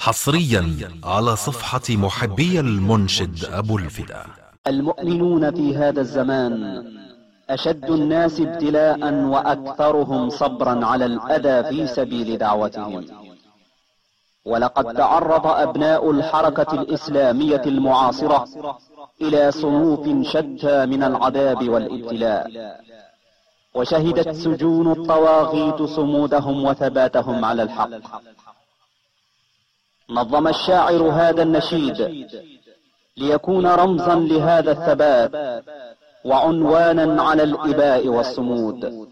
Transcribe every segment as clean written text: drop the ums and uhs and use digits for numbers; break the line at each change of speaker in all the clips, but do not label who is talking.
حصريا على صفحة محبي المنشد أبو الفدا.
المؤمنون في هذا الزمان أشد الناس ابتلاء وأكثرهم صبرا على الأذى في سبيل دعوتهم. ولقد تعرض أبناء الحركة الإسلامية المعاصرة إلى صنوف شتى من العذاب والابتلاء، وشهدت سجون الطواغيت صمودهم وثباتهم على الحق. نظم الشاعر هذا النشيد ليكون رمزا لهذا الثبات وعنوانا على الإباء والصمود.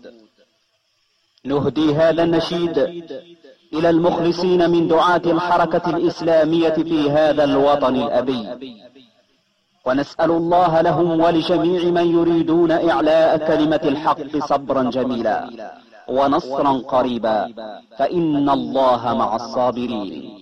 نهدي هذا النشيد إلى المخلصين من دعاة الحركة الإسلامية في هذا الوطن الأبي، ونسأل الله لهم ولجميع من يريدون إعلاء كلمة الحق صبرا جميلا ونصرا قريبا، فإن الله مع الصابرين.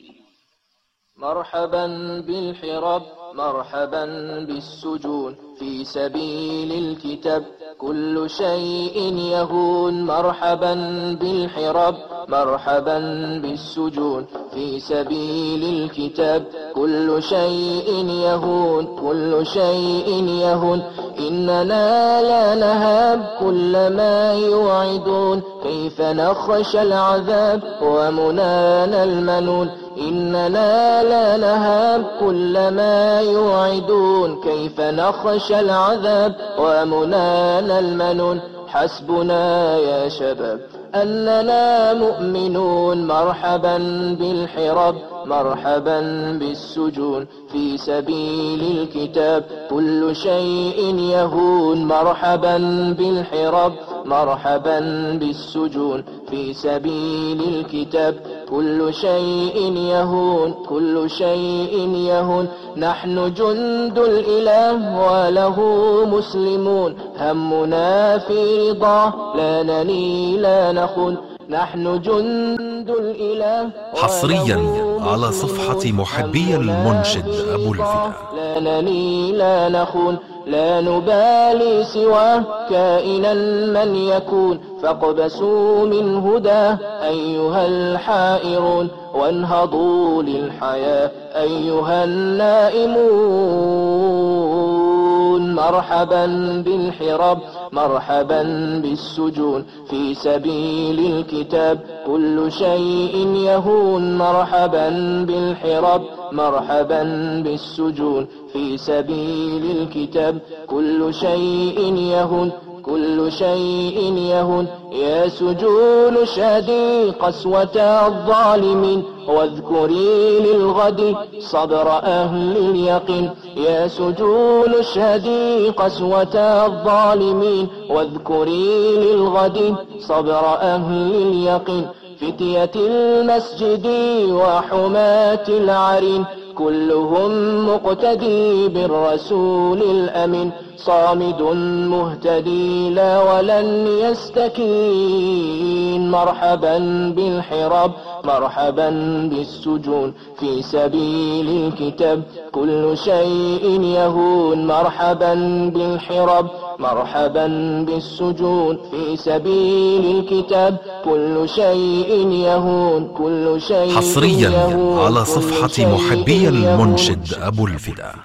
مرحبا بالحراب، مرحبا بالسجون في سبيل الكتاب، كل شيء يهون. مرحبا بالحراب، مرحبا بالسجون في سبيل الكتاب، كل شيء يهون، كل شيء يهون. إننا لا نهاب كل ما يوعدون، كيف نخشى العذاب ومنانا المنون. إننا لا نهاب كل ما يوعدون، كيف نخشى العذاب ومنانا المنون. حسبنا يا شباب أننا مؤمنون. مرحبا بالحراب، مرحبا بالسجون في سبيل الكتاب، كل شيء يهون. مرحبا بالحراب، مرحبا بالسجون في سبيل الكتاب، كل شيء يهون، كل شيء يهون. نحن جند الإله وله مسلمون، همنا في رضاه لا نني لا نخون. نحن جند الإله
حصريا على صفحة محبي المنشد أبو الفدا.
لا نني لا نخون، لا نبالي سواه كائنا من يكون. فاقبسوا من هداه أيها الحائرون، وانهضوا للحياة أيها النائمون. مرحبا بالحراب، مرحبا بالسجون في سبيل الكتاب، كل شيء يهون. مرحبا بالحراب، مرحبا بالسجون في سبيل الكتاب، كل شيء يهون، كل شيء يهون. يا سجون اشهدي قسوة الظالمين، واذكري للغد صبر أهل اليقين. يا سجون اشهدي قسوة الظالمين، واذكري للغد صبر أهل اليقين. فتية المسجد وحماة العرين، كلهم مقتدي بالرسول الأمين. صامد مهتدي لا ولن يستكين. مرحبا بالحراب، مرحبا بالسجون في سبيل الكتاب، كل شيء يهون. مرحبا بالحراب، مرحبا بالسجون في سبيل الكتاب، كل شيء يهون، كل شيء
حصريا
يهون.
على صفحة محبي المنشد أبو الفدا.